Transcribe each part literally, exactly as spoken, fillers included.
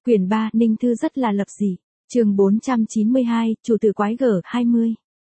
Quyển ba, Ninh Thư rất là lập dị. Chương bốn trăm chín mươi hai, chủ tử quái gở hai mươi.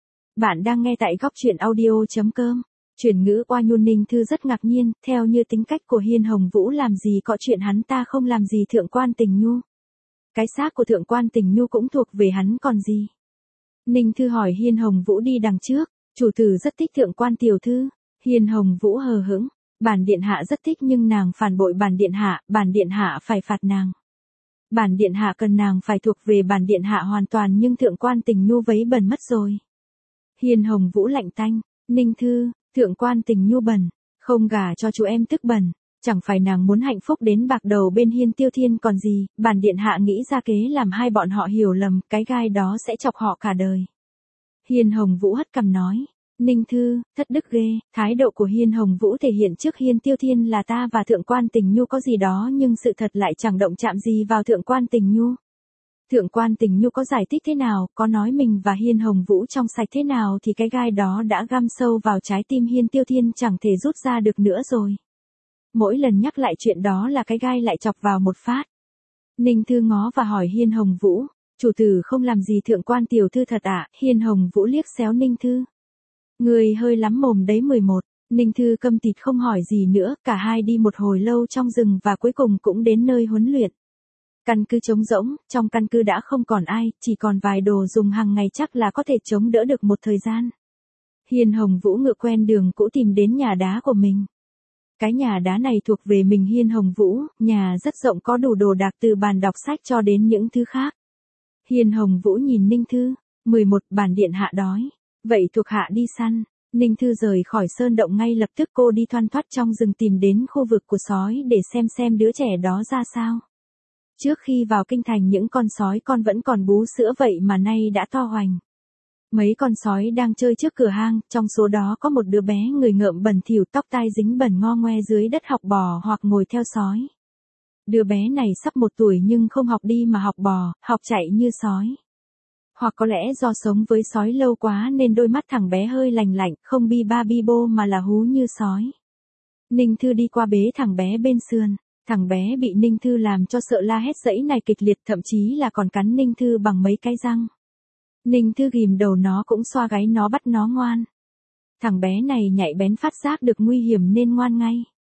Bạn đang nghe tại góc truyện audio chấm com. Chuyển ngữ oa nhu. Ninh Thư rất ngạc nhiên, theo như tính cách của Hiên Hồng Vũ làm gì có chuyện hắn ta không làm gì Thượng Quan Tình Nhu. Cái xác của Thượng Quan Tình Nhu cũng thuộc về hắn còn gì. Ninh Thư hỏi Hiên Hồng Vũ đi đằng trước, chủ tử rất thích Thượng Quan tiểu thư. Hiên Hồng Vũ hờ hững, bản điện hạ rất thích nhưng nàng phản bội bản điện hạ, bản điện hạ phải phạt nàng. Bản điện hạ cần nàng phải thuộc về bản điện hạ hoàn toàn nhưng Thượng Quan Tình Nhu vấy bẩn mất rồi. Hiên Hồng Vũ lạnh tanh, Ninh Thư, Thượng Quan Tình Nhu bẩn, không gả cho chú em tức bẩn, chẳng phải nàng muốn hạnh phúc đến bạc đầu bên Hiên Tiêu Thiên còn gì, bản điện hạ nghĩ ra kế làm hai bọn họ hiểu lầm, cái gai đó sẽ chọc họ cả đời. Hiên Hồng Vũ hất cằm nói, Ninh Thư, thất đức ghê. Thái độ của Hiên Hồng Vũ thể hiện trước Hiên Tiêu Thiên là ta và Thượng Quan Tình Nhu có gì đó nhưng sự thật lại chẳng động chạm gì vào Thượng Quan Tình Nhu. Thượng Quan Tình Nhu có giải thích thế nào, có nói mình và Hiên Hồng Vũ trong sạch thế nào thì cái gai đó đã găm sâu vào trái tim Hiên Tiêu Thiên chẳng thể rút ra được nữa rồi. Mỗi lần nhắc lại chuyện đó là cái gai lại chọc vào một phát. Ninh Thư ngó và hỏi Hiên Hồng Vũ, chủ tử không làm gì Thượng Quan tiểu thư thật ạ? À? Hiên Hồng Vũ liếc xéo Ninh Thư. Người hơi lắm mồm đấy. Mười một. Ninh Thư câm tịt không hỏi gì nữa, cả hai đi một hồi lâu trong rừng và cuối cùng cũng đến nơi huấn luyện. Căn cứ trống rỗng, trong căn cứ đã không còn ai, chỉ còn vài đồ dùng hàng ngày chắc là có thể chống đỡ được một thời gian. Hiên Hồng Vũ ngựa quen đường cũ tìm đến nhà đá của mình. Cái nhà đá này thuộc về mình Hiên Hồng Vũ, nhà rất rộng có đủ đồ đạc từ bàn đọc sách cho đến những thứ khác. Hiên Hồng Vũ nhìn Ninh Thư, mười một. Bản điện hạ đói. Vậy thuộc hạ đi săn. Ninh Thư rời khỏi sơn động ngay lập tức, cô đi thoăn thoắt trong rừng tìm đến khu vực của sói để xem xem đứa trẻ đó ra sao. Trước khi vào kinh thành những con sói con vẫn còn bú sữa vậy mà nay đã to hoành. Mấy con sói đang chơi trước cửa hang, trong số đó có một đứa bé người ngợm bẩn thỉu, tóc tai dính bẩn ngo ngoe dưới đất học bò hoặc ngồi theo sói. Đứa bé này sắp một tuổi nhưng không học đi mà học bò, học chạy như sói. Hoặc có lẽ do sống với sói lâu quá nên đôi mắt thằng bé hơi lành lạnh, không bi ba bi bô mà là hú như sói. Ninh Thư đi qua bế thằng bé bên sườn, thằng bé bị Ninh Thư làm cho sợ la hét dãy này kịch liệt, thậm chí là còn cắn Ninh Thư bằng mấy cái răng. Ninh Thư ghìm đầu nó cũng xoa gáy nó bắt nó ngoan. Thằng bé này nhạy bén phát giác được nguy hiểm nên ngoan ngay.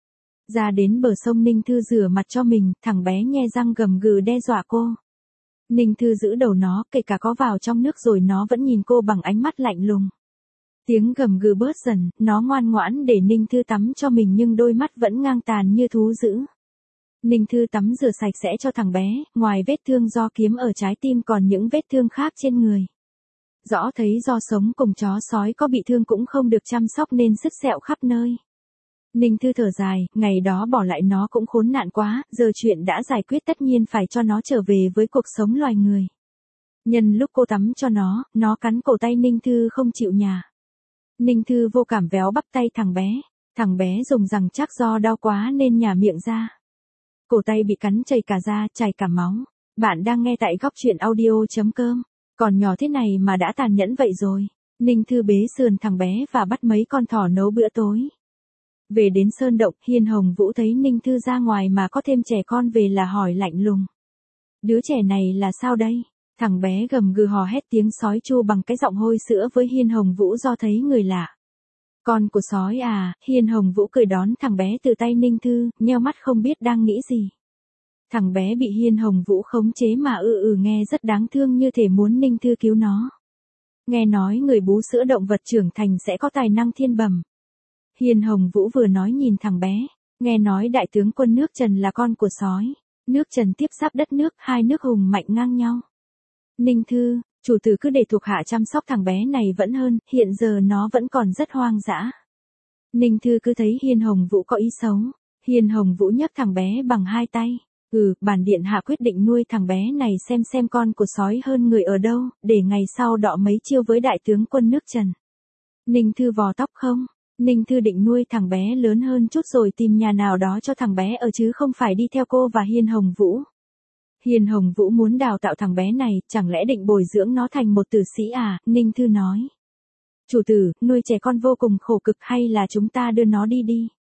Ra đến bờ sông Ninh Thư rửa mặt cho mình, thằng bé nhe răng gầm gừ đe dọa cô. Ninh Thư giữ đầu nó, kể cả có vào trong nước rồi nó vẫn nhìn cô bằng ánh mắt lạnh lùng. Tiếng gầm gừ bớt dần, nó ngoan ngoãn để Ninh Thư tắm cho mình nhưng đôi mắt vẫn ngang tàn như thú dữ. Ninh Thư tắm rửa sạch sẽ cho thằng bé, ngoài vết thương do kiếm ở trái tim còn những vết thương khác trên người. Rõ thấy do sống cùng chó sói có bị thương cũng không được chăm sóc nên sứt sẹo khắp nơi. Ninh Thư thở dài, ngày đó bỏ lại nó cũng khốn nạn quá, giờ chuyện đã giải quyết tất nhiên phải cho nó trở về với cuộc sống loài người. Nhân lúc cô tắm cho nó, nó cắn cổ tay Ninh Thư không chịu nhả. Ninh Thư vô cảm véo bắp tay thằng bé, thằng bé dùng rằng chắc do đau quá nên nhả miệng ra. Cổ tay bị cắn chảy cả da, chảy cả máu. Bạn đang nghe tại góc truyện audio chấm com. Còn nhỏ thế này mà đã tàn nhẫn vậy rồi. Ninh Thư bế sườn thằng bé và bắt mấy con thỏ nấu bữa tối. Về đến sơn động, Hiên Hồng Vũ thấy Ninh Thư ra ngoài mà có thêm trẻ con về là hỏi lạnh lùng. Đứa trẻ này là sao đây? Thằng bé gầm gừ hò hét tiếng sói chu bằng cái giọng hôi sữa với Hiên Hồng Vũ do thấy người lạ. Con của sói à? Hiên Hồng Vũ cười đón thằng bé từ tay Ninh Thư, nheo mắt không biết đang nghĩ gì. Thằng bé bị Hiên Hồng Vũ khống chế mà ư ừ nghe rất đáng thương như thể muốn Ninh Thư cứu nó. Nghe nói người bú sữa động vật trưởng thành sẽ có tài năng thiên bẩm. Hiên Hồng Vũ vừa nói nhìn thằng bé, nghe nói đại tướng quân nước Trần là con của sói. Nước Trần tiếp giáp đất nước, hai nước hùng mạnh ngang nhau. Ninh Thư, chủ tử cứ để thuộc hạ chăm sóc thằng bé này vẫn hơn, hiện giờ nó vẫn còn rất hoang dã. Ninh Thư cứ thấy Hiên Hồng Vũ có ý xấu. Hiên Hồng Vũ nhấc thằng bé bằng hai tay. Ừ, bản điện hạ quyết định nuôi thằng bé này xem xem con của sói hơn người ở đâu, để ngày sau đọ mấy chiêu với đại tướng quân nước Trần. Ninh Thư vò tóc không? Ninh Thư định nuôi thằng bé lớn hơn chút rồi tìm nhà nào đó cho thằng bé ở chứ không phải đi theo cô và Hiên Hồng Vũ. Hiên Hồng Vũ muốn đào tạo thằng bé này, chẳng lẽ định bồi dưỡng nó thành một tử sĩ à? Ninh Thư nói. Chủ tử, nuôi trẻ con vô cùng khổ cực hay là chúng ta đưa nó đi đi.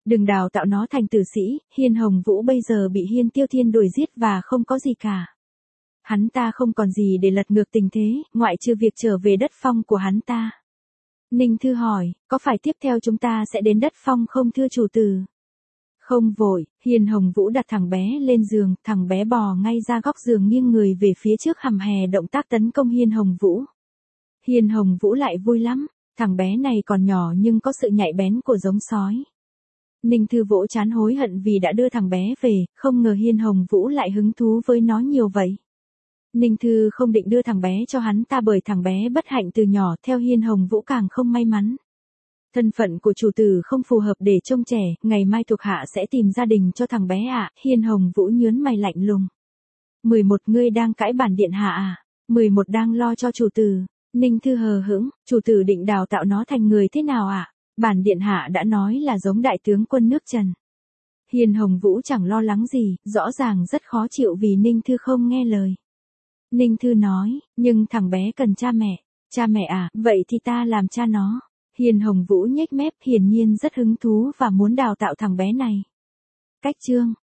Đừng đào tạo nó thành tử sĩ, Hiên Hồng Vũ bây giờ bị Hiên Tiêu Thiên đuổi giết và không có gì cả. Hắn ta không còn gì để lật ngược tình thế, ngoại trừ việc trở về đất phong của hắn ta. Ninh Thư hỏi, có phải tiếp theo chúng ta sẽ đến đất phong không thưa chủ tử? Không vội, Hiên Hồng Vũ đặt thằng bé lên giường, thằng bé bò ngay ra góc giường nghiêng người về phía trước hầm hè động tác tấn công Hiên Hồng Vũ. Hiên Hồng Vũ lại vui lắm, thằng bé này còn nhỏ nhưng có sự nhạy bén của giống sói. Ninh Thư vỗ trán hối hận vì đã đưa thằng bé về, không ngờ Hiên Hồng Vũ lại hứng thú với nó nhiều vậy. Ninh Thư không định đưa thằng bé cho hắn ta bởi thằng bé bất hạnh từ nhỏ, theo Hiên Hồng Vũ càng không may mắn. Thân phận của chủ tử không phù hợp để trông trẻ, ngày mai thuộc hạ sẽ tìm gia đình cho thằng bé ạ, à. Hiên Hồng Vũ nhớn mày lạnh lùng. mười một Ngươi đang cãi bản điện hạ à? mười một Đang lo cho chủ tử. Ninh Thư hờ hững, chủ tử định đào tạo nó thành người thế nào ạ? À? Bản điện hạ đã nói là giống đại tướng quân nước Trần. Hiên Hồng Vũ chẳng lo lắng gì, rõ ràng rất khó chịu vì Ninh Thư không nghe lời. Ninh Thư nói, nhưng thằng bé cần cha mẹ. Cha mẹ à, vậy thì ta làm cha nó. Hiên Hồng Vũ nhếch mép, hiển nhiên rất hứng thú và muốn đào tạo thằng bé này. Cách chương